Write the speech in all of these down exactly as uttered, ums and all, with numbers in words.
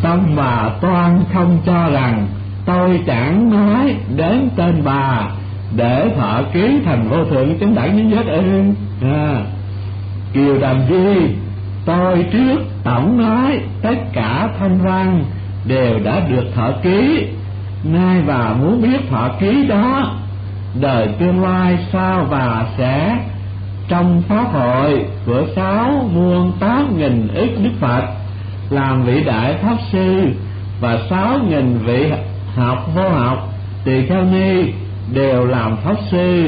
Tâm bà toan không cho rằng tôi chẳng nói đến tên bà để thọ ký thành vô thượng chánh đẳng nhân giác ư? À, Kiều Đàm Di, tôi trước tổng nói tất cả thanh văn đều đã được thọ ký, nay bà muốn biết thọ ký đó đời tương lai sao bà sẽ trong pháp hội của sáu muôn tám nghìn ức Đức Phật làm vị đại pháp sư và sáu nghìn vị học vô học tỳ kheo ni đều làm pháp sư.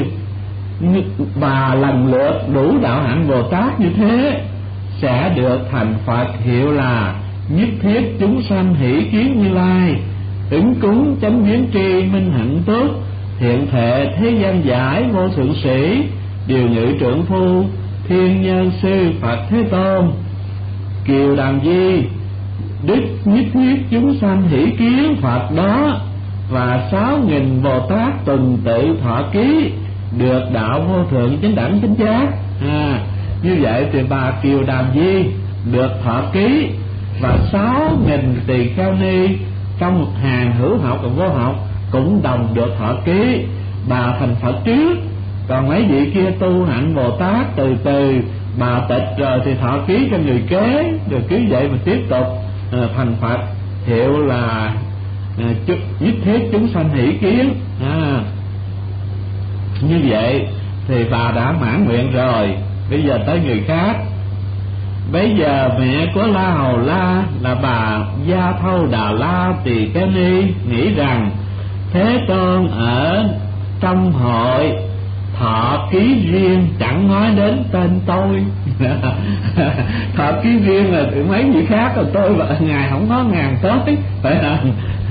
Bà lần lượt đủ đạo hạnh Bồ Tát như thế sẽ được thành Phật, hiệu là nhất thiết chúng sanh hỷ kiến Như Lai, ứng cúng chánh biến tri minh hạnh túc, thiện thệ thế gian giải vô thượng sĩ, điều ngự trưởng phu thiên nhân sư Phật Thế Tôn. Kiều Đàm Di, đức nhất thiết chúng sanh hỷ kiến Phật đó và sáu nghìn Bồ Tát tuần tự thọ ký được đạo vô thượng chánh đẳng chánh giác. À, như vậy thì bà Kiều Đàm Di được thọ ký và sáu nghìn tỳ kheo ni trong hàng hữu học và vô học cũng đồng được thọ ký. Bà thành Phật trước, còn mấy vị kia tu hạnh Bồ Tát từ từ bà tịch rồi thì thọ ký cho người kế, rồi cứ vậy mà tiếp tục à, thành Phật, hiệu là à, nhất thiết chúng sanh hỷ kiến. À, như vậy thì bà đã mãn nguyện rồi. Bây giờ tới người khác. Bây giờ mẹ của La Hầu La là bà Gia Thâu Đà La Tỳ Kheo Ni nghĩ rằng Thế Tôn ở trong hội thọ ký riêng, chẳng nói đến tên tôi. Thọ ký riêng là mấy vị khác, rồi tôi và ngài không có ngàn tới, phải không?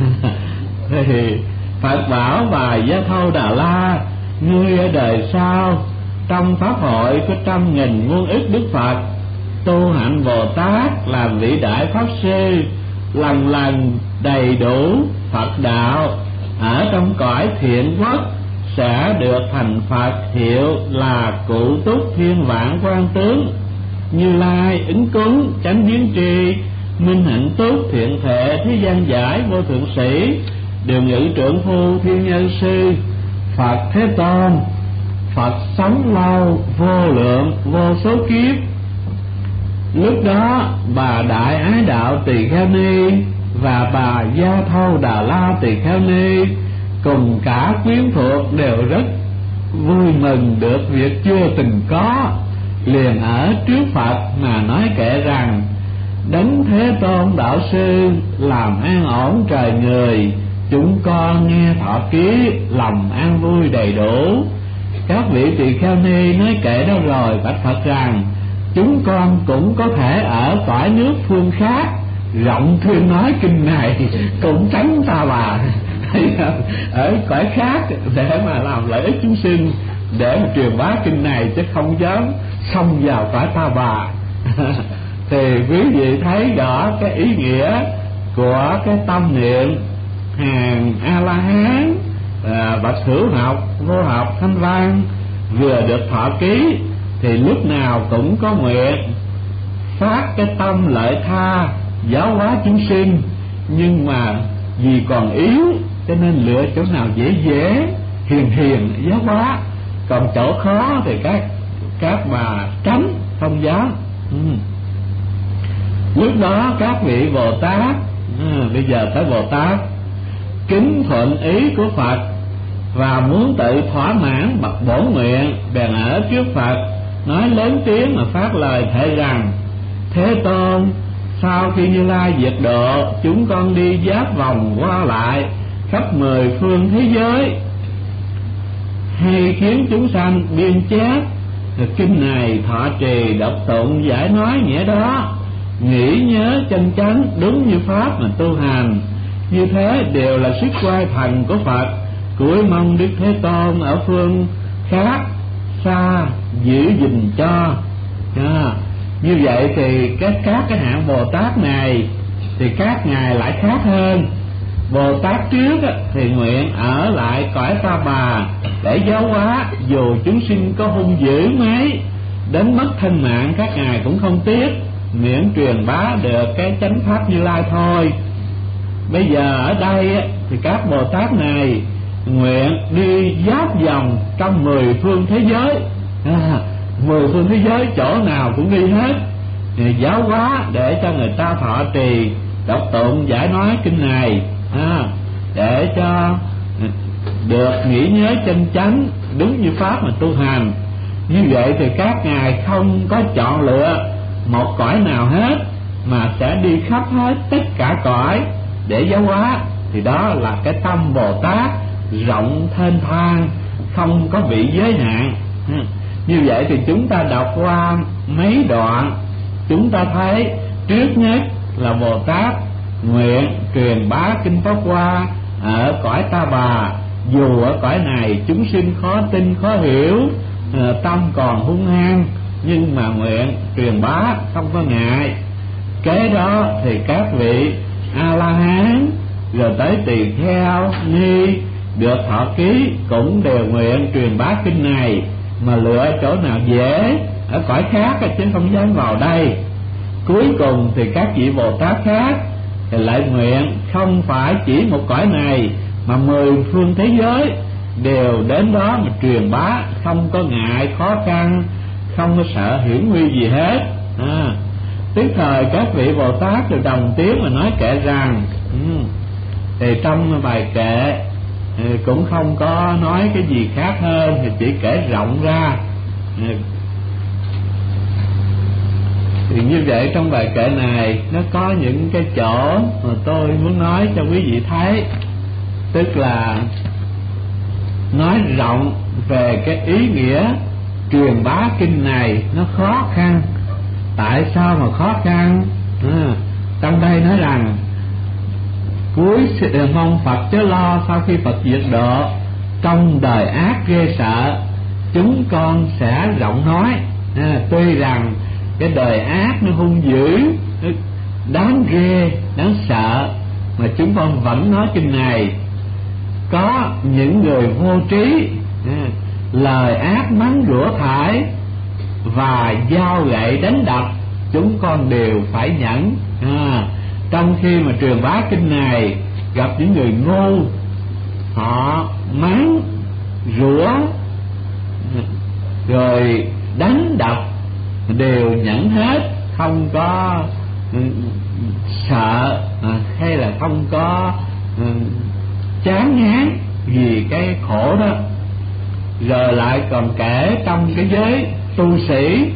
Thì Phật bảo bà Gia Thâu Đà La, ngươi ở đời sau trong pháp hội có trăm nghìn muôn ức Đức Phật tu hạnh Bồ Tát làm vị đại pháp sư, lần lần đầy đủ Phật đạo, ở trong cõi thiện quốc sẽ được thành Phật, hiệu là Cụ Túc Thiên Vạn Quan Tướng, Như Lai, ứng cúng chánh biến tri minh hạnh túc, thiện thệ thế gian giải vô thượng sĩ, điều ngự trưởng phu thiên nhân sư Phật Thế Tôn. Phật sống lâu vô lượng vô số kiếp. Lúc đó bà Đại Ái Đạo Tỳ Kheo Ni và bà Gia Thâu Đà La Tỳ Kheo Ni cùng cả quyến thuộc đều rất vui mừng được việc chưa từng có, liền ở trước Phật mà nói kệ rằng: Đấng Thế Tôn đạo sư làm an ổn trời người, chúng con nghe thọ ký lòng an vui đầy đủ. Các vị tỳ kheo ni nói kệ đó rồi bạch Phật rằng: chúng con cũng có thể ở cõi nước phương khác rộng thuyên nói kinh này, cũng tránh ta bà ở cõi khác để mà làm lợi ích chúng sinh, để mà truyền bá kinh này, chứ không dám xông vào cõi ta bà. Thì quý vị thấy rõ cái ý nghĩa của cái tâm niệm hàng A La Hán, à, bậc hữu học, vô học, thanh văn vừa được thọ ký thì lúc nào cũng có nguyện phát cái tâm lợi tha giáo hóa chúng sinh, nhưng mà vì còn yếu cho nên lựa chỗ nào dễ dễ hiền hiền giáo hóa, còn chỗ khó thì các các bà tránh không dám. Ừ. Lúc đó các vị Bồ Tát, à, bây giờ tới Bồ Tát kính thuận ý của Phật và muốn tự thỏa mãn bậc bổn nguyện, bèn ở trước Phật nói lớn tiếng mà phát lời thệ rằng: Thế Tôn, sau khi Như Lai diệt độ, chúng con đi giáp vòng qua lại khắp mười phương thế giới, hay khiến chúng sanh biên chép kinh này, thọ trì đọc tụng giải nói nghĩa đó, nghĩ nhớ chân chánh đúng như pháp mà tu hành. Như thế đều là sức quay thần của Phật, cúi mong Đức Thế Tôn ở phương khác xa giữ gìn cho. À, như vậy thì các các cái hạng Bồ Tát này thì các ngài lại khác hơn. Bồ Tát trước thì nguyện ở lại cõi Ta Bà để giáo hóa, dù chúng sinh có hung dữ mấy, đến mất thân mạng các ngài cũng không tiếc, miễn truyền bá được cái chánh pháp Như Lai thôi. Bây giờ ở đây thì các Bồ Tát này nguyện đi giáp vòng trong mười phương thế giới, à, mười phương thế giới chỗ nào cũng đi hết, thì giáo hóa để cho người ta thọ trì đọc tụng giải nói kinh này, à, để cho được nghĩ nhớ chân chánh đúng như pháp mà tu hành. Như vậy thì các ngài không có chọn lựa một cõi nào hết, mà sẽ đi khắp hết tất cả cõi để giáo hóa. Thì đó là cái tâm Bồ Tát rộng thênh thang, không có bị giới hạn. Như vậy thì chúng ta đọc qua mấy đoạn, chúng ta thấy trước nhất là Bồ Tát nguyện truyền bá kinh Pháp Hoa ở cõi Ta Bà. Dù ở cõi này chúng sinh khó tin khó hiểu, tâm còn hung hăng, nhưng mà nguyện truyền bá không có ngại. Kế đó thì các vị A La Hán rồi tới tỳ kheo ni được thọ ký cũng đều nguyện truyền bá kinh này, mà lựa chỗ nào dễ ở cõi khác chứ không dám vào đây. Cuối cùng thì các vị Bồ Tát khác thì lại nguyện không phải chỉ một cõi này, mà mười phương thế giới đều đến đó mà truyền bá, không có ngại khó khăn, không có sợ hiểm nguy gì hết. À, tức thời các vị Bồ Tát đều đồng tiếng mà nói kệ rằng, ừ, thì trong bài kệ thì cũng không có nói cái gì khác hơn, thì chỉ kể rộng ra. Thì như vậy trong bài kệ này nó có những cái chỗ mà tôi muốn nói cho quý vị thấy, tức là nói rộng về cái ý nghĩa truyền bá kinh này nó khó khăn. Tại sao mà khó khăn? À, trong đây nói rằng cuối mong Phật chớ lo, sau khi Phật diệt độ, trong đời ác ghê sợ, chúng con sẽ rộng nói. À, tuy rằng cái đời ác nó hung dữ, nó đáng ghê, đáng sợ, mà chúng con vẫn nói kinh này. Có những người vô trí, à, lời ác mắng rủa thải và dao gậy đánh đập, chúng con đều phải nhẫn. À, trong khi mà truyền bá kinh này, gặp những người ngu, họ mắng rủa rồi đánh đập, đều nhẫn hết, không có sợ hay là không có chán ngán vì cái khổ đó. Rồi lại còn kể trong cái giới tu sĩ,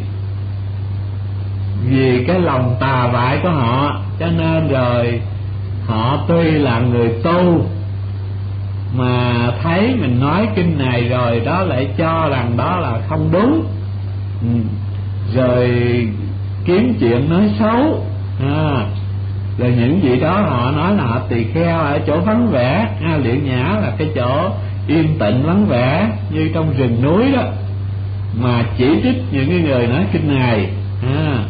vì cái lòng tà bại của họ, cho nên rồi họ tuy là người tu mà thấy mình nói kinh này rồi đó lại cho rằng đó là không đúng, rồi kiếm chuyện nói xấu. À, rồi những vị đó họ nói là họ tỳ kheo ở chỗ vắng vẻ. A Liễu Nhã là cái chỗ yên tĩnh vắng vẻ như trong rừng núi đó, mà chỉ trích những cái người nói kinh này. À,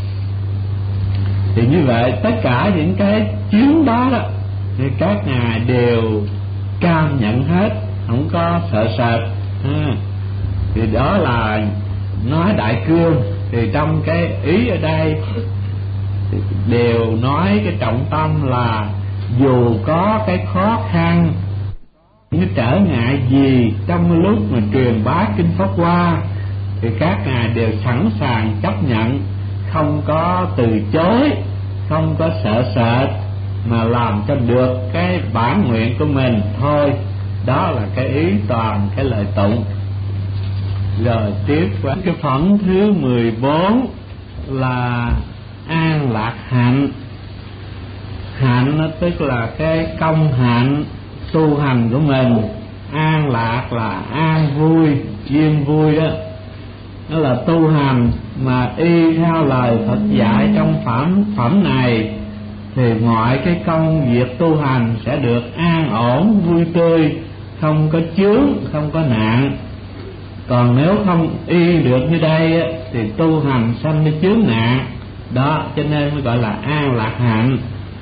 thì như vậy tất cả những cái chuyến đó đó thì các ngài đều cam nhận hết, không có sợ sệt. À, thì đó là nói đại cương. Thì trong cái ý ở đây đều nói cái trọng tâm là dù có cái khó khăn, những trở ngại gì trong lúc mà truyền bá kinh Pháp Hoa, thì các ngài đều sẵn sàng chấp nhận, không có từ chối, không có sợ sệt, mà làm cho được cái bản nguyện của mình thôi. Đó là cái ý toàn cái lời tụng. Rồi tiếp qua cái phẩm thứ mười bốn là an lạc hạnh. Hạnh nó tức là cái công hạnh tu hành của mình. An lạc là an vui, yên vui đó. Đó là tu hành mà y theo lời Phật dạy trong phẩm phẩm này, thì mọi cái công việc tu hành sẽ được an ổn, vui tươi, không có chướng, không có nạn. Còn nếu không y được như đây thì tu hành sanh đi chướng nạn. Đó, cho nên mới gọi là an lạc hạnh.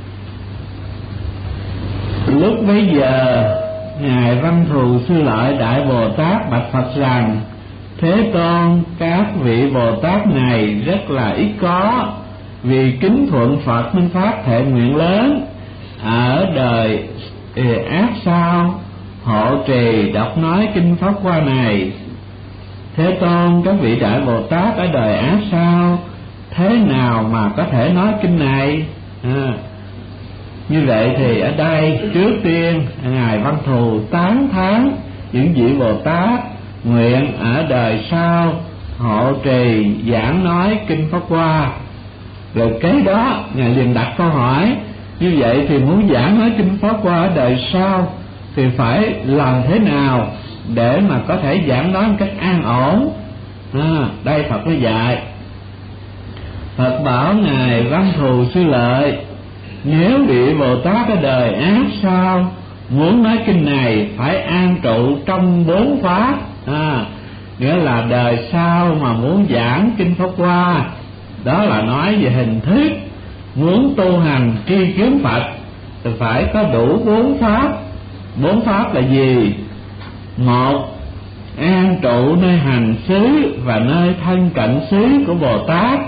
Lúc bấy giờ, Ngài Văn Thù Sư Lợi Đại Bồ Tát bạch Phật rằng: Thế Tôn, các vị Bồ Tát này rất là ít có, vì kính thuận Phật nên phát thệ nguyện lớn, ở đời ác sao hộ trì đọc nói kinh Pháp Hoa này. Thế Tôn, các vị đại Bồ Tát ở đời ác sao thế nào mà có thể nói kinh này? À, như vậy thì ở đây trước tiên Ngài Văn Thù tán thán những vị Bồ Tát nguyện ở đời sau hộ trì giảng nói kinh Pháp Hoa. Rồi kế đó Ngài liền đặt câu hỏi, như vậy thì muốn giảng nói kinh Pháp Hoa ở đời sau thì phải làm thế nào để mà có thể giảng nói một cách an ổn? À, đây Phật mới dạy. Phật bảo Ngài Văn Thù Sư Lợi, nếu vị Bồ Tát ở đời ác sao muốn nói kinh này phải an trụ trong bốn pháp. À, nghĩa là đời sau mà muốn giảng kinh Pháp Hoa, đó là nói về hình thức, muốn tu hành tri kiến Phật thì phải có đủ bốn pháp. Bốn pháp là gì? Một, an trụ nơi hành xứ và nơi thân cận xứ của Bồ Tát,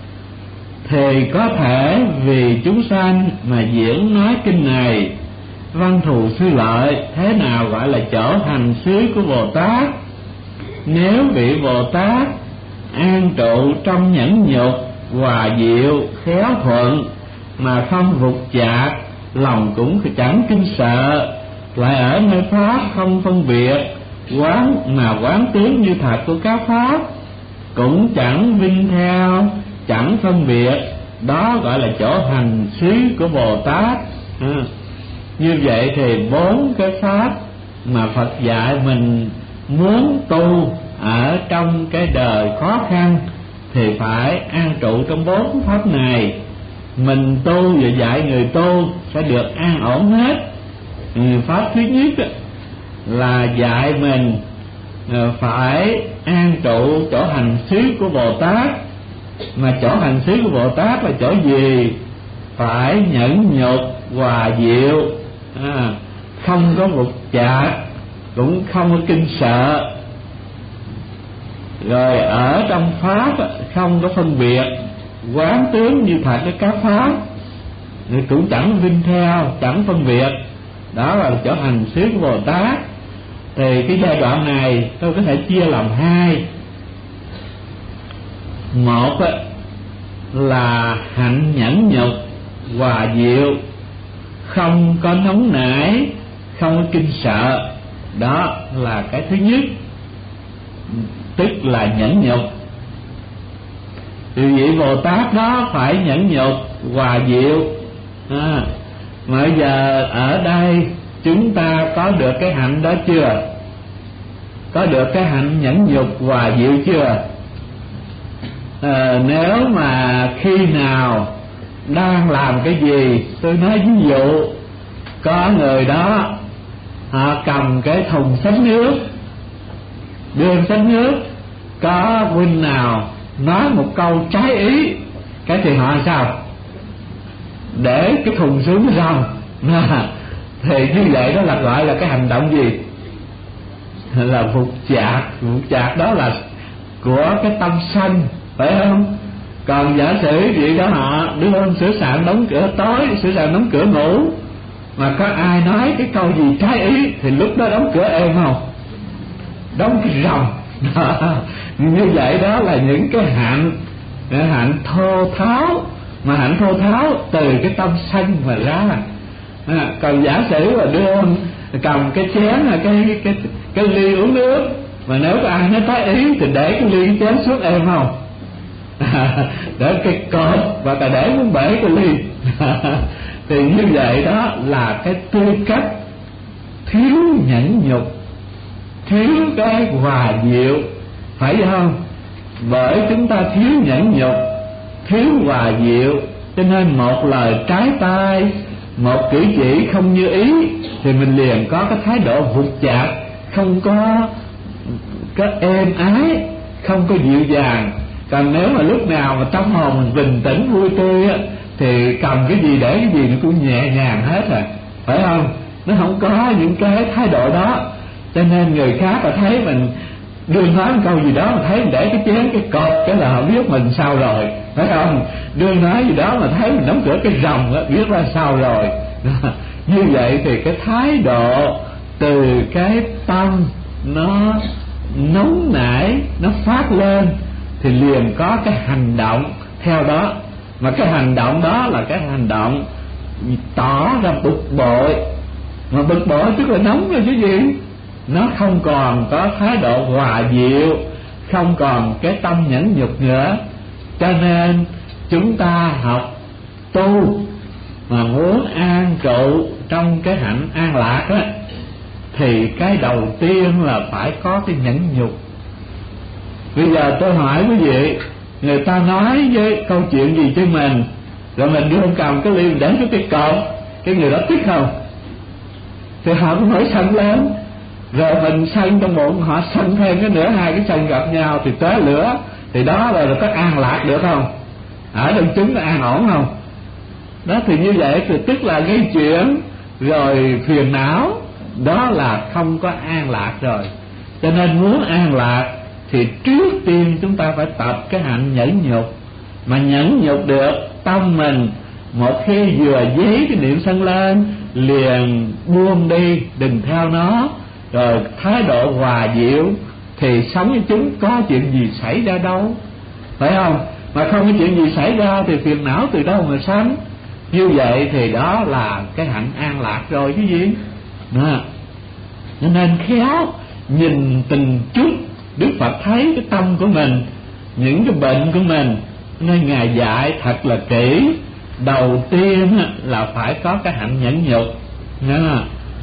thì có thể vì chúng sanh mà diễn nói kinh này. Văn Thù Sư Lợi, thế nào gọi là chỗ hành xứ của Bồ Tát? Nếu vị Bồ Tát an trụ trong nhẫn nhục, hòa diệu, khéo thuận mà không vụt chạc, lòng cũng chẳng kinh sợ, lại ở nơi pháp không phân biệt, quán mà quán tướng như thật của các pháp, cũng chẳng vinh theo, chẳng phân biệt, đó gọi là chỗ hành xứ của Bồ Tát. À, như vậy thì bốn cái pháp mà Phật dạy mình muốn tu ở trong cái đời khó khăn thì phải an trụ trong bốn pháp này. Mình tu và dạy người tu sẽ được an ổn hết. Pháp thứ nhất là dạy mình phải an trụ chỗ hành xứ của Bồ Tát. Mà chỗ hành xứ của Bồ Tát là chỗ gì? Phải nhẫn nhục, hòa diệu, à, không có vụt chạc, cũng không có kinh sợ. Rồi ở trong pháp không có phân biệt, quán tướng như thật với các pháp, cũng chẳng vinh theo, chẳng phân biệt, đó là chỗ hành xứ của Bồ Tát. Thì cái giai đoạn này tôi có thể chia làm hai. Một là hạnh nhẫn nhục, hòa diệu, không có nóng nảy, không có kinh sợ, đó là cái thứ nhất, tức là nhẫn nhục. Thì vị Bồ Tát đó phải nhẫn nhục, hòa diệu. À, mà bây giờ ở đây chúng ta có được cái hạnh đó chưa? Có được cái hạnh nhẫn nhục, hòa diệu chưa? À, nếu mà khi nào đang làm cái gì, tôi nói ví dụ có người đó họ cầm cái thùng xách nước, đưa xách nước, có huynh nào nói một câu trái ý, cái thì họ sao? Để cái thùng xuống rồng. À, thì như vậy đó là gọi là cái hành động gì? Là vụt chạc. Vụt chạc đó là của cái tâm sân, phải không? Còn giả sử vậy đó họ đưa lên sửa soạn đóng cửa tối, sửa soạn đóng cửa ngủ, mà có ai nói cái câu gì trái ý thì lúc đó đóng cửa êm không? Đóng cái rồng. Như vậy đó là những cái hạnh hạnh thô tháo, mà hạnh thô tháo từ cái tâm sân mà ra. À, còn giả sử là đưa cầm cái chén, cái cái cái, cái ly uống nước, mà nếu có ai nói trái ý thì để cái ly cái chén xuống êm không? À, để cái cột và ta để muốn bể cái ly. À, thì như vậy đó là cái tư cách thiếu nhẫn nhục, thiếu cái hòa diệu, phải không? Bởi chúng ta thiếu nhẫn nhục, thiếu hòa diệu, cho nên một lời trái tai, một cử chỉ không như ý thì mình liền có cái thái độ vụt chạc, không có có êm ái, không có dịu dàng. Còn nếu mà lúc nào mà tâm hồn mình bình tĩnh vui tươi á, thì cầm cái gì để cái gì nó cũng nhẹ nhàng hết rồi, phải không? Nó không có những cái thái độ đó, cho nên người khác mà thấy mình đương nói một câu gì đó mà thấy mình để cái chén cái cột, cái là họ biết mình sao rồi, phải không? Đương nói gì đó mà thấy mình đóng cửa cái rồng á, biết ra sao rồi. Như vậy thì cái thái độ từ cái tâm nó nóng nảy, nó phát lên thì liền có cái hành động theo đó. Mà cái hành động đó là cái hành động tỏ ra bực bội. Mà bực bội tức là nóng rồi chứ gì. Nó không còn có thái độ hòa dịu, không còn cái tâm nhẫn nhục nữa. Cho nên chúng ta học tu mà muốn an trụ trong cái hạnh an lạc á, thì cái đầu tiên là phải có cái nhẫn nhục. Bây giờ tôi hỏi quý vị, người ta nói với câu chuyện gì cho mình, rồi mình đưa cầm cái ly đến cái cái cột, cái người đó thích không? Thì họ cũng nổi sân lên. Rồi mình sân trong bụng, họ sân thêm cái nữa, hai cái sân gặp nhau thì tới lửa. Thì đó là, là có an lạc được không? Ở trong chúng là an ổn không? Đó thì như vậy thì tức là gây chuyện rồi phiền não, đó là không có an lạc rồi. Cho nên muốn an lạc thì trước tiên chúng ta phải tập cái hạnh nhẫn nhục. Mà nhẫn nhục được, tâm mình một khi vừa dấy cái niệm sân lên liền buông đi, đừng theo nó, rồi thái độ hòa dịu thì sống với chúng có chuyện gì xảy ra đâu, phải không? Mà không có chuyện gì xảy ra thì phiền não từ đâu mà sanh. Như vậy thì đó là cái hạnh an lạc rồi chứ gì. Đó. Cho nên khéo nhìn từng chút. Đức Phật thấy cái tâm của mình, những cái bệnh của mình, nên Ngài dạy thật là kỹ. Đầu tiên là phải có cái hạnh nhẫn nhục. Đó.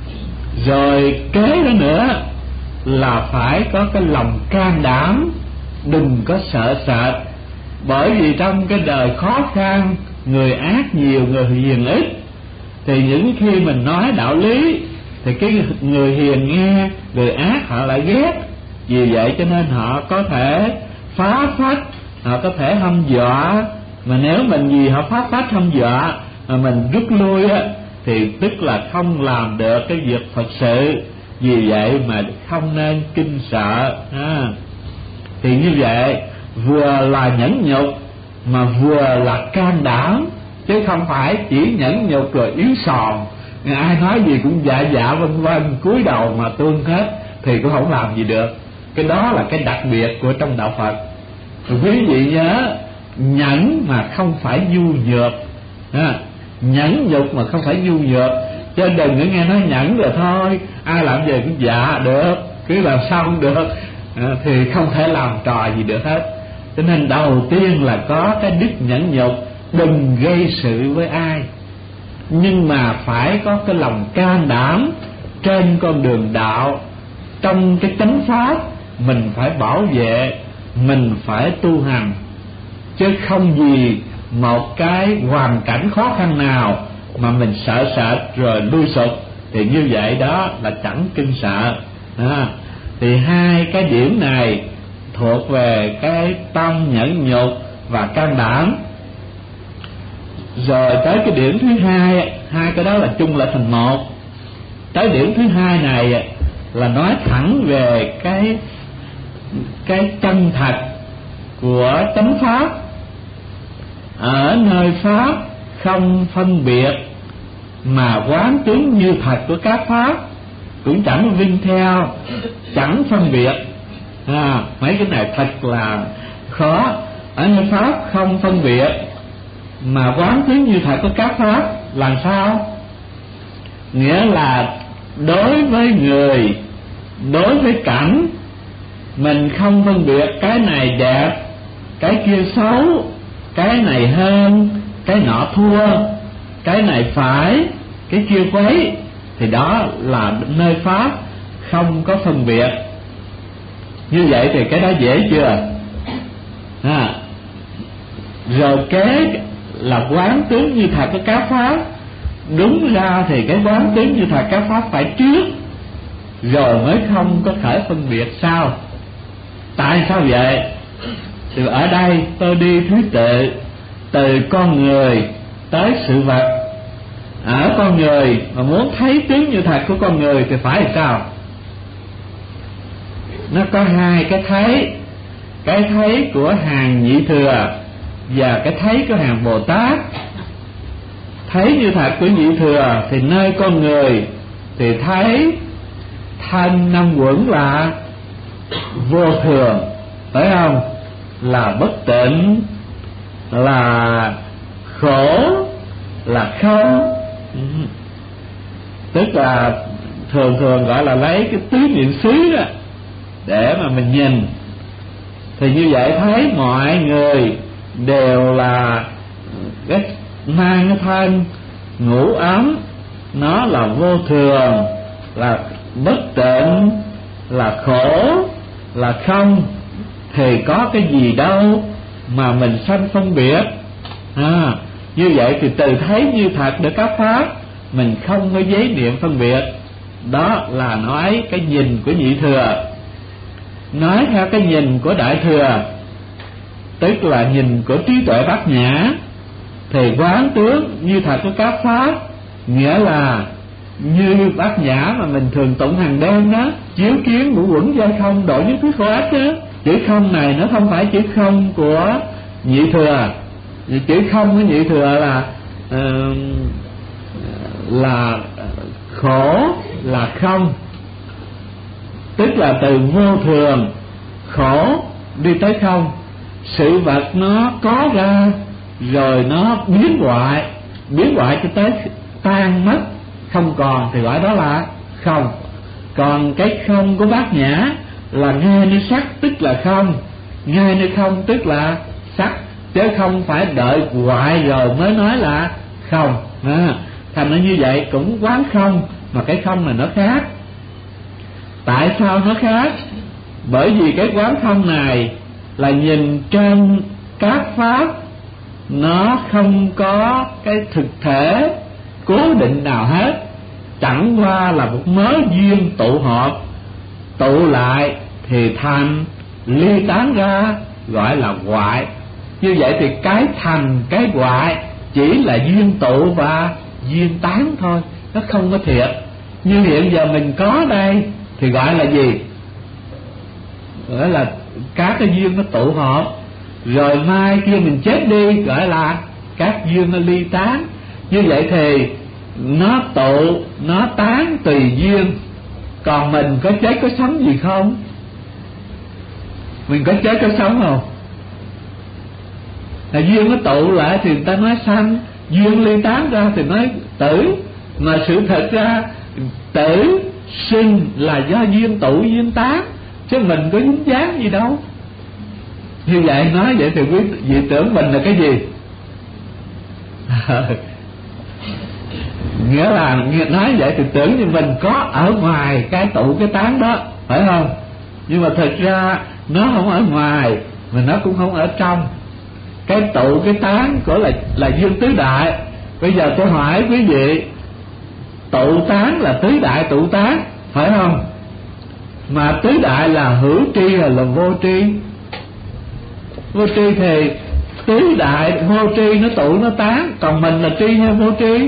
Rồi kế đó nữa là phải có cái lòng can đảm, đừng có sợ sệt. Bởi vì trong cái đời khó khăn, người ác nhiều, người hiền ít. Thì những khi mình nói đạo lý thì cái người hiền nghe, người ác họ lại ghét. Vì vậy cho nên họ có thể phá phách, họ có thể hăm dọa. Mà nếu mình gì họ phá phách hăm dọa mà mình rút lui á, thì tức là không làm được cái việc thật sự. Vì vậy mà không nên kinh sợ à. Thì như vậy vừa là nhẫn nhục mà vừa là can đảm, chứ không phải chỉ nhẫn nhục rồi yếu sòn, ai nói gì cũng dạ dạ vân vân, cúi đầu mà tuân hết thì cũng không làm gì được. Cái đó là cái đặc biệt của trong đạo Phật. Rồi quý vị nhớ, nhẫn mà không phải nhu nhược à, nhẫn nhục mà không phải nhu nhược. Chứ đừng có nghe nói nhẫn rồi thôi, ai làm gì cũng dạ được, cứ làm sao cũng được à, thì không thể làm trò gì được hết. Cho nên đầu tiên là có cái đức nhẫn nhục, đừng gây sự với ai, nhưng mà phải có cái lòng can đảm trên con đường đạo. Trong cái chánh pháp mình phải bảo vệ, mình phải tu hành, chứ không gì một cái hoàn cảnh khó khăn nào mà mình sợ sệt rồi lui sụp, thì như vậy đó là chẳng kinh sợ à. Thì hai cái điểm này thuộc về cái tâm nhẫn nhục và can đảm. Rồi tới cái điểm thứ hai, hai cái đó là chung lại thành một. Tới điểm thứ hai này là nói thẳng về cái cái chân thật của chánh pháp. Ở nơi pháp không phân biệt, mà quán tướng như thật của các pháp, cũng chẳng vinh theo, chẳng phân biệt à, mấy cái này thật là khó. Ở nơi pháp không phân biệt mà quán tướng như thật của các pháp làm sao? Nghĩa là đối với người, đối với cảnh, mình không phân biệt cái này đẹp, cái kia xấu, cái này hơn, cái nọ thua, cái này phải, cái kia quấy. Thì đó là nơi pháp không có phân biệt. Như vậy thì cái đó dễ chưa à. Rồi kế là quán tướng như thật của các pháp. Đúng ra thì cái quán tướng như thật các pháp phải trước, rồi mới không có thể phân biệt sao. Tại sao vậy? Thì ở đây tôi đi thứ tự từ con người tới sự vật. Ở con người mà muốn thấy tướng như thật của con người thì phải làm sao? Nó có hai cái thấy. Cái thấy của hàng nhị thừa và cái thấy của hàng Bồ Tát. thấy như thật của nhị thừa, thì nơi con người thì thấy thân năm uẩn là vô thường, phải không? Là bất tịnh, là khổ, là không. Tức là thường thường gọi là lấy cái tứ niệm xứ đó để mà mình nhìn. Thì như vậy thấy mọi người đều là cái mang cái thân ngũ ấm, nó là vô thường, là bất tịnh, là khổ, là không, thì có cái gì đâu mà mình sanh phân biệt. À, như vậy thì từ thấy như thật được các pháp, mình không có giấy niệm phân biệt. Đó là nói cái nhìn của nhị thừa. Nói theo cái nhìn của đại thừa, tức là nhìn của trí tuệ bát nhã, thì quán tướng như thật của các pháp, nghĩa là như bát nhã mà mình thường tụng hàng đêm đó, chiếu kiến ngũ uẩn giai không độ nhất thiết khổ ách đó. Chữ không này nó không phải chữ không của nhị thừa. Chữ không của nhị thừa là uh, là khổ, là không, tức là từ vô thường khổ đi tới không. Sự vật nó có ra rồi nó biến hoại, biến hoại cho tới tan mất không còn, thì gọi đó là không. Còn cái không của bát nhã là ngay nơi sắc tức là không, ngay nơi không tức là sắc, chứ không phải đợi hoại rồi mới nói là không. À, thành ra như vậy cũng quán không, mà cái không này nó khác. Tại sao nó khác? Bởi vì cái quán không này là nhìn trên các pháp, nó không có cái thực thể cố định nào hết, chẳng qua là một mớ duyên tụ hợp, tụ lại thì thành, ly tán ra gọi là hoại. Như vậy thì cái thành cái hoại chỉ là duyên tụ và duyên tán thôi, nó không có thiệt. Như hiện giờ mình có đây thì gọi là gì? Gọi là các cái duyên nó tụ hợp, rồi mai kia mình chết đi gọi là các duyên nó ly tán. Như vậy thì nó tụ, nó tán tùy duyên. Còn mình có chết có sống gì không? Mình có chết có sống không? Là duyên nó tụ lại thì người ta nói sanh, duyên ly tán ra thì nói tử. Mà sự thật ra tử sinh là do duyên tụ duyên tán, chứ mình có dính dáng gì đâu. Như vậy nói vậy thì quý vị tưởng mình là cái gì? Nghĩa là nói vậy thì tưởng như mình có ở ngoài cái tụ cái tán đó, phải không? Nhưng mà thật ra nó không ở ngoài, mà nó cũng không ở trong. Cái tụ cái tán của là là duyên tứ đại. Bây giờ tôi hỏi quý vị, tụ tán là tứ đại tụ tán, phải không? Mà tứ đại là hữu tri hay là vô tri? Vô tri thì tứ đại vô tri nó tụ nó tán. Còn mình là tri hay vô tri?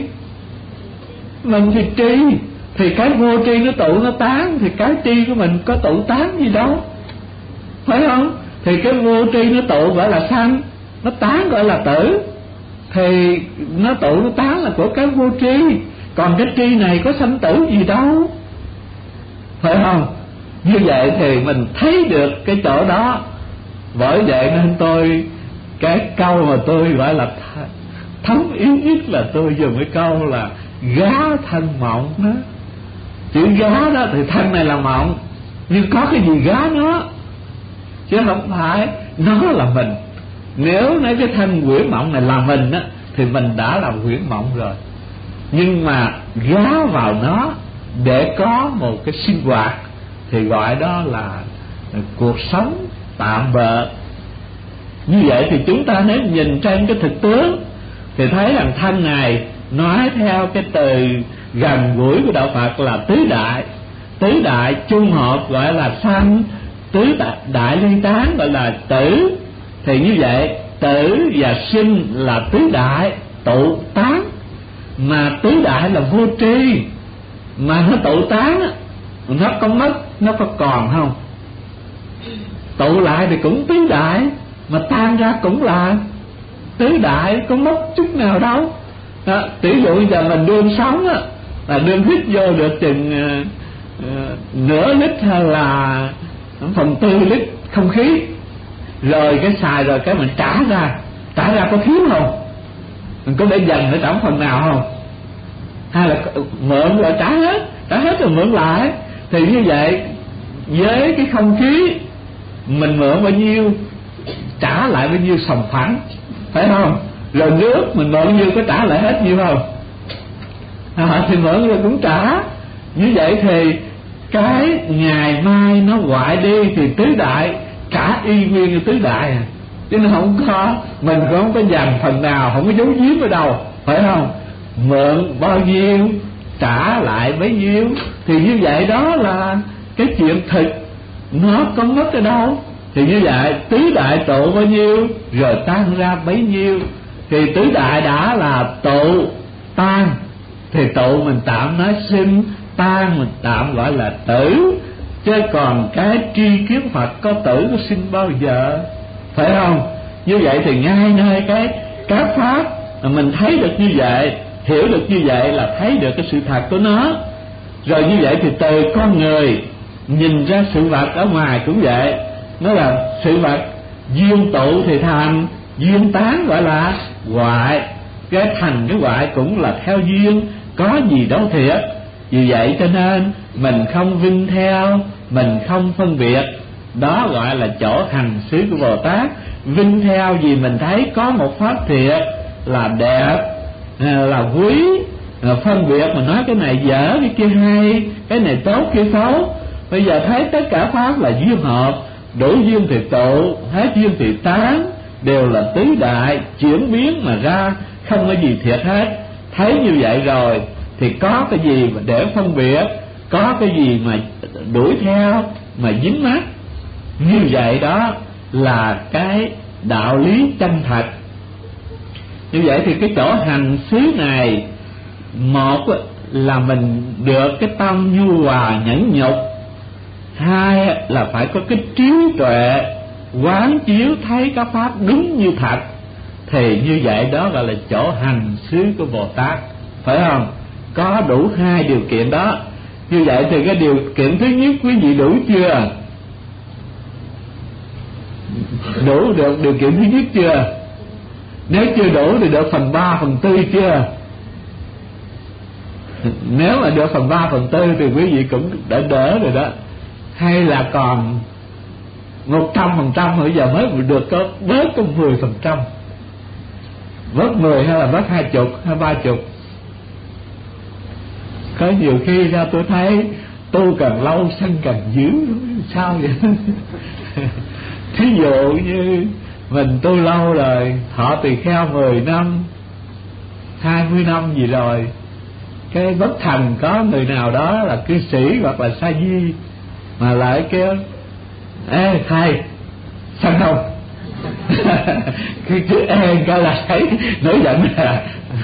Mình thì tri, thì cái vô tri nó tụ nó tán, thì cái tri của mình có tụ tán gì đâu, phải không? Thì cái vô tri nó tụ gọi là sanh, nó tán gọi là tử. Thì nó tụ nó tán là của cái vô tri, còn cái tri này có sanh tử gì đâu, phải không? Như vậy thì mình thấy được cái chỗ đó. Bởi vậy nên tôi, cái câu mà tôi gọi là thấm yếu nhất là tôi dùng cái câu là gá thân mộng đó. Chữ gá đó thì thân này là mộng, nhưng có cái gì gá nó, chứ không phải nó là mình. Nếu nói cái thân quyển mộng này là mình á, thì mình đã là quyển mộng rồi. Nhưng mà gá vào nó để có một cái sinh hoạt thì gọi đó là cuộc sống tạm bợ. Như vậy thì chúng ta nếu nhìn trên cái thực tướng thì thấy rằng thân này nói theo cái từ gần gũi của đạo Phật là tứ đại. Tứ đại chung hợp gọi là sanh, tứ đại, đại ly tán gọi là tử. Thì như vậy tử và sinh là tứ đại tụ tán. Mà tứ đại là vô tri, mà nó tụ tán á, nó có mất, nó có còn không? Tụ lại thì cũng tứ đại, mà tan ra cũng là tứ đại, có mất chút nào đâu. đó, tỷ dụ giờ mình đương sống á, là đương hít vô được chừng uh, uh, nửa lít hay là phần tư lít không khí, rồi cái xài rồi cái mình trả ra, trả ra có thiếu không? Mình có để dành để trả phần nào không? Hay là mượn rồi trả hết, trả hết rồi mượn lại? Thì như vậy với cái không khí mình mượn bao nhiêu trả lại bao nhiêu sòng phẳng, phải không? Rồi nước mình mượn bao nhiêu có trả lại hết nhiêu không? À, thì mượn rồi cũng trả. Như vậy thì cái ngày mai nó hoại đi thì tứ đại trả y nguyên như tứ đại à. Chứ nó không có, mình cũng không có dành phần nào, không có giấu giếm ở đâu, phải không? Mượn bao nhiêu trả lại bấy nhiêu. Thì như vậy đó là cái chuyện thực, nó có mất ở đâu. Thì như vậy tứ đại tụ bao nhiêu rồi tan ra bấy nhiêu. Thì tứ đại đã là tụ tan, thì tụ mình tạm nói sinh, tan mình tạm gọi là tử. Chứ còn cái tri kiến Phật có tử có sinh bao giờ, phải không? Như vậy thì ngay nơi cái các pháp mình thấy được như vậy, hiểu được như vậy là thấy được cái sự thật của nó. Rồi như vậy thì từ con người nhìn ra sự vật ở ngoài cũng vậy. Nó là sự vật duyên tụ thì thành, duyên tán gọi là hoại. Cái thành cái hoại cũng là theo duyên, có gì đâu thiệt. Vì vậy cho nên mình không vinh theo, mình không phân biệt. Đó gọi là chỗ hành xứ của Bồ Tát. Vinh theo vì mình thấy có một pháp thiệt là đẹp, là quý, là phân biệt mà nói cái này dở, cái kia hay, cái này tốt, kia xấu. Bây giờ thấy tất cả pháp là duyên hợp, đủ duyên thì tụ, hết duyên thì tán, đều là tứ đại chuyển biến mà ra, không có gì thiệt hết. Thấy như vậy rồi thì có cái gì mà để phân biệt, có cái gì mà đuổi theo mà dính mắc. Như vậy đó là cái đạo lý chân thật. Như vậy thì cái chỗ hành xứ này, một là mình được cái tâm nhu hòa nhẫn nhục, hai là phải có cái trí tuệ quán chiếu thấy các pháp đúng như thật. Thì như vậy đó gọi là chỗ hành xứ của Bồ Tát, phải không? Có đủ hai điều kiện đó. Như vậy thì cái điều kiện thứ nhất quý vị đủ chưa? Đủ được điều kiện thứ nhất chưa? Nếu chưa đủ thì được phần ba, phần tư chưa? Nếu mà được phần ba, phần tư thì quý vị cũng đã đỡ rồi đó. Hay là còn một trăm phần trăm, bây giờ mới được có bớt có mười phần trăm, bớt mười hay là bớt hai chục hay ba chục. Có nhiều khi ra tôi thấy tu càng lâu sân càng dữ, sao vậy? Thí dụ như mình tu lâu rồi, thọ tỳ kheo mười năm, hai mươi năm gì rồi, cái bất thành có người nào đó là cư sĩ hoặc là sa di mà lại kêu: ê thầy, sân không? Cứ chứ ê cái là thấy nổi giận à.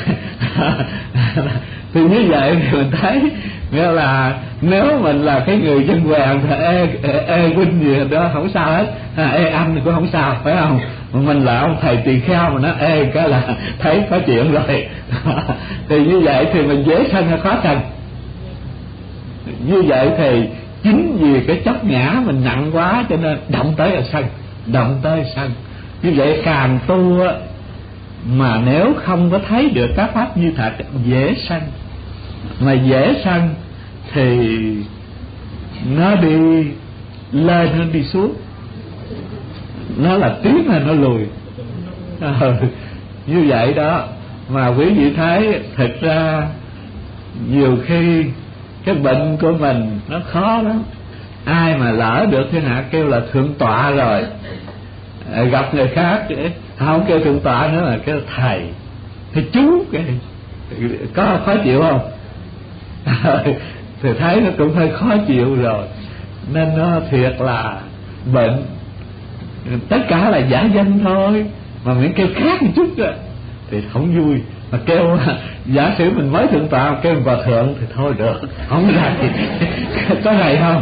Thì như vậy thì mình thấy nghĩa là nếu mình là cái người dân hoàng thì ê, ê, ê huynh gì đó không sao hết, à, ê anh thì cũng không sao, phải không? Mình là ông thầy tỳ kheo mà nó ê cái là thấy có chuyện rồi. Thì như vậy thì mình dễ sân hay khó sân? Như vậy thì chính vì cái chấp ngã mình nặng quá cho nên động tới là sân, động tới sân. Như vậy càng tu á, mà nếu không có thấy được các pháp như thật dễ sân. Mà dễ sân thì nó đi lên hơn đi xuống, nó là tiến hay nó lùi. Ừ, như vậy đó. Mà quý vị thấy thực ra nhiều khi cái bệnh của mình nó khó lắm. Ai mà lỡ được thiên hạ kêu là thượng tọa rồi, gặp người khác không kêu thượng tọa nữa là kêu thầy, thì chú cái có khó chịu không? Thì thấy nó cũng hơi khó chịu rồi. Nên nó thiệt là bệnh. Tất cả là giả danh thôi, mà miễn kêu khác một chút rồi thì không vui. Mà kêu giả sử mình mới thượng tọa kêu hòa thượng thì thôi được, không ra gì. Có này không?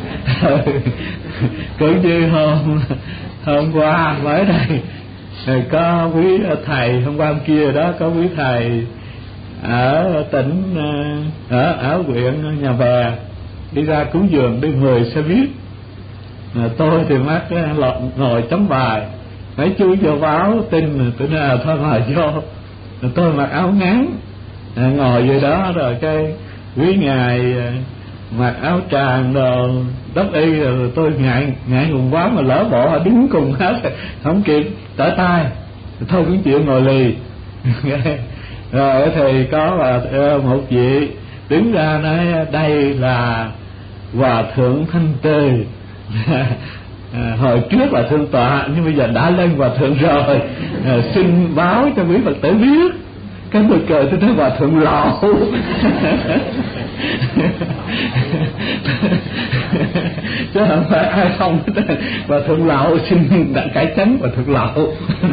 Cũng như hôm hôm qua mới đây có quý thầy, hôm qua hôm kia đó có quý thầy ở tỉnh ở ở huyện Nhà Bè, đi ra cúng dường đi mười xe buýt. À, tôi thì mắc ngồi chấm bài, mấy chú vô báo tin, tôi nói là thôi mời vô. Tôi mặc áo ngắn, à, ngồi vậy đó, rồi cái quý ngài mặc áo tràng rồi đắp y, rồi tôi ngại ngại ngùng quá mà lỡ bộ đứng cùng hết, không kịp trở tay, thôi cũng chịu ngồi lì. Rồi thì có là một vị đứng ra nói đây là Hòa Thượng Thanh Tề. À, hồi trước là thượng tọa nhưng bây giờ đã lên Hòa Thượng rồi, à, xin báo cho quý Phật tử biết. Cái tôi cười tôi thấy Hòa Thượng Lậu. Chứ không phải ai không Hòa Thượng Lậu, xin đã cải chánh Hòa Thượng Lậu.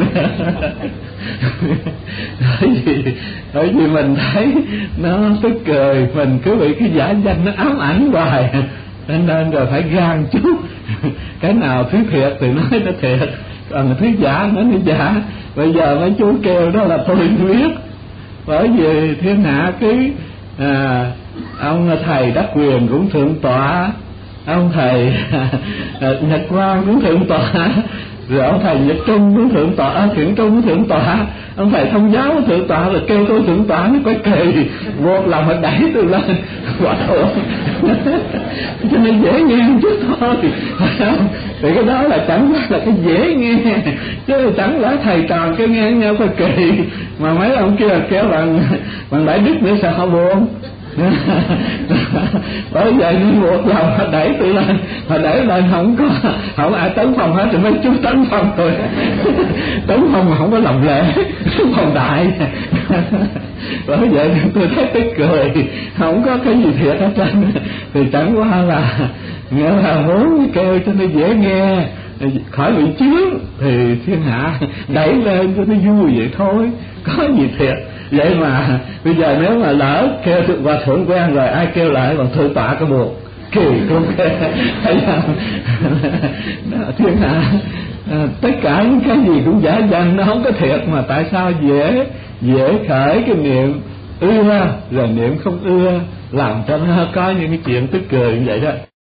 Bởi vì bởi vì mình thấy nó tức cười, mình cứ bị cái giả danh nó ám ảnh hoài, nên nên rồi phải gan chút. Cái nào thứ thiệt thì nói nó thiệt, còn thứ giả nói nó giả. Bây giờ mấy chú kêu đó là tôi biết. Bởi vì thiên hạ cái à, ông thầy Đắc Quyền cũng thượng tọa, ông thầy à, Nhật Quang cũng thượng tọa, rồi ông thầy Nhật Trung cũng thượng tọa, Thiện Trung cũng thượng tọa, ông thầy Thông Giáo cũng thượng tọa, rồi kêu tôi thượng tọa nó quay kỳ, một lòng mà đẩy tôi lên Hòa Thượng. Cho nên dễ nghe một chút thôi, thì cái đó là chẳng qua là cái dễ nghe, chứ chẳng lẽ thầy trò cái nghe nhau quay kỳ, mà mấy ông kia kéo bằng bằng Đại Đức nữa sao họ buồn. Bởi vậy nên một lòng họ đẩy tôi lên, họ đẩy lên không có không ai tấn phong hết, rồi mấy chú tấn phong rồi. Tấn phong mà không có lòng lệ, tấn phong đại. Bởi vậy nên tôi thấy tức cười, không có cái gì thiệt hết trơn. Thì chẳng qua là nghĩa là muốn kêu cho nó dễ nghe, khỏi bị chướng, thì thiên hạ đẩy lên cho nó vui vậy thôi, có gì thiệt. Vậy mà bây giờ nếu mà lỡ kêu Hòa Thượng quen rồi, ai kêu lại bằng thượng tọa có buộc kỳ không kêu. Thiên hạ à, tất cả những cái gì cũng giả danh, nó không có thiệt, mà tại sao dễ dễ khởi cái niệm ưa rồi niệm không ưa, làm cho nó có những cái chuyện tức cười như vậy đó.